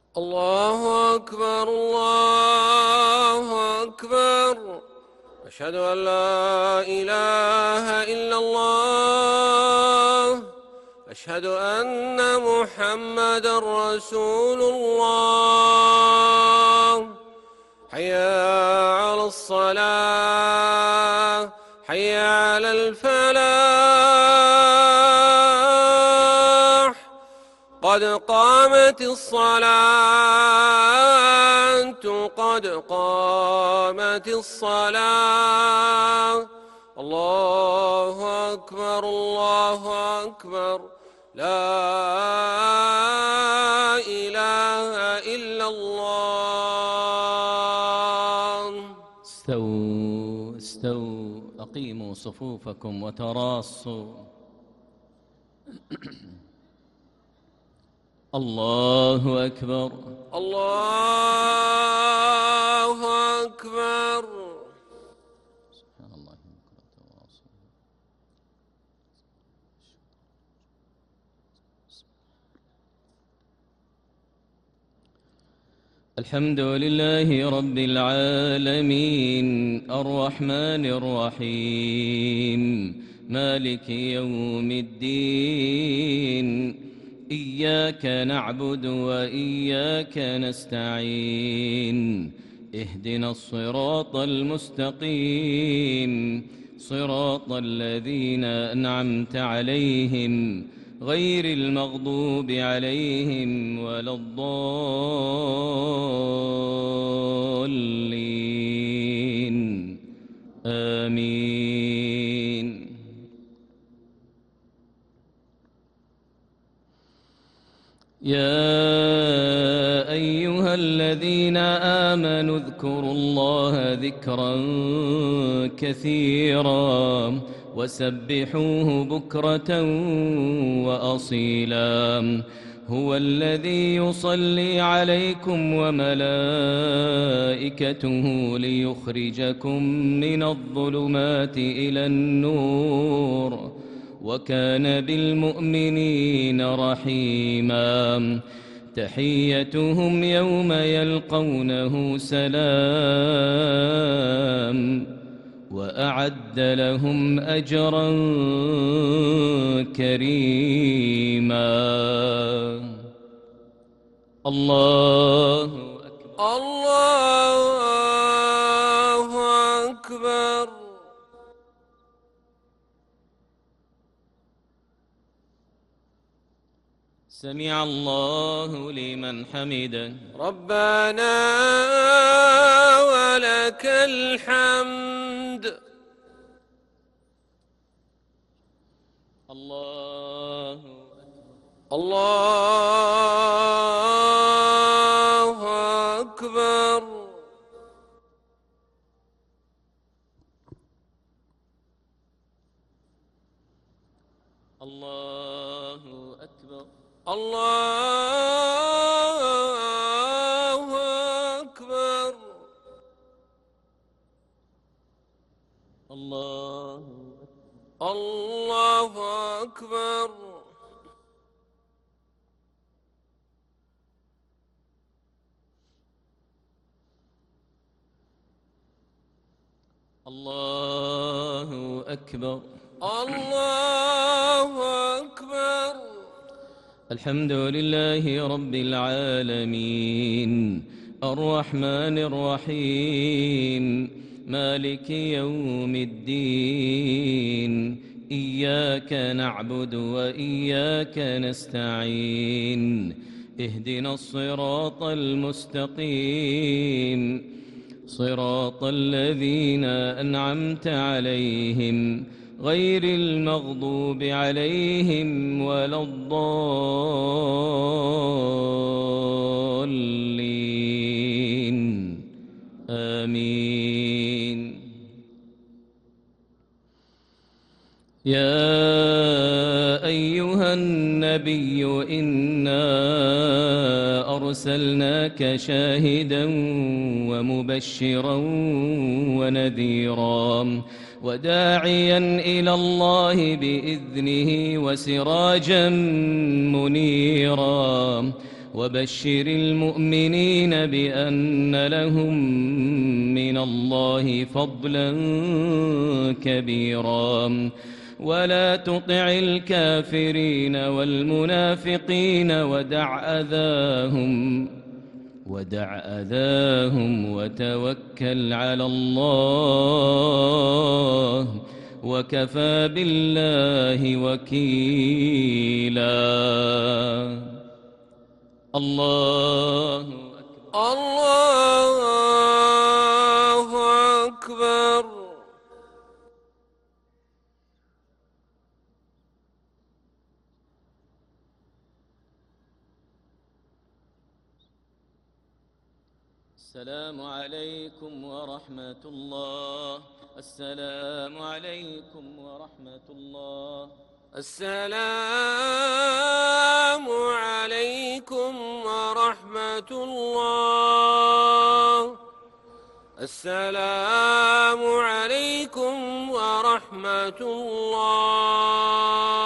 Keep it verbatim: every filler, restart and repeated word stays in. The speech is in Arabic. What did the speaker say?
الله أكبر الله أكبر. أشهد أن لا إله إلا الله. أشهد أن محمدًا رسول الله. حي على الصلاة، حي على الفلاح، قد قامت الصلاة، قد قامت الصلاة. الله أكبر الله أكبر. لا إله إلا الله. استووا استووا أقيموا صفوفكم وتراصوا. الله أكبر الله أكبر. سبحان الله بكرة وأصيلا. الحمد لله رب العالمين الرحمن الرحيم مالك يوم الدين. إياك نعبد وإياك نستعين. اهدنا الصراط المستقيم صراط الذين أنعمت عليهم غير المغضوب عليهم ولا الضالين. آمين. يا أيها الذين آمنوا اذكروا الله ذكرا كثيرا وسبحوه بكرة وأصيلا. هو الذي يصلي عليكم وملائكته ليخرجكم من الظلمات إلى النور وكان بالمؤمنين رحيما. تحيتهم يوم يلقونه سلام وأعد لهم أجرا كريما. الله أكبر الله أكبر. سمع الله لمن حمده. ربنا ولك الحمد. الله الله أكبر. الله أكبر. الله أكبر. الله الله أكبر. الله أكبر. الله أكبر. الحمد لله رب العالمين الرحمن الرحيم مالك يوم الدين. إياك نعبد وإياك نستعين. اهدنا الصراط المستقيم صراط الذين أنعمت عليهم غير المغضوب عليهم ولا الضالين. آمين. يا أيها النبي إنا أرسلناك شاهدا ومبشرا ونذيرا وداعيا إلى الله بإذنه وسراجا منيرا وبشر المؤمنين بأن لهم من الله فضلا كبيرا ولا تطع الكافرين والمنافقين ودع أذاهم ودع أذاهم وتوكل على الله وكفى بالله وكيلا. الله أكبر. الله أكبر. السلام عليكم ورحمة الله. السلام عليكم ورحمة الله. السلام عليكم ورحمة الله. السلام عليكم ورحمة الله.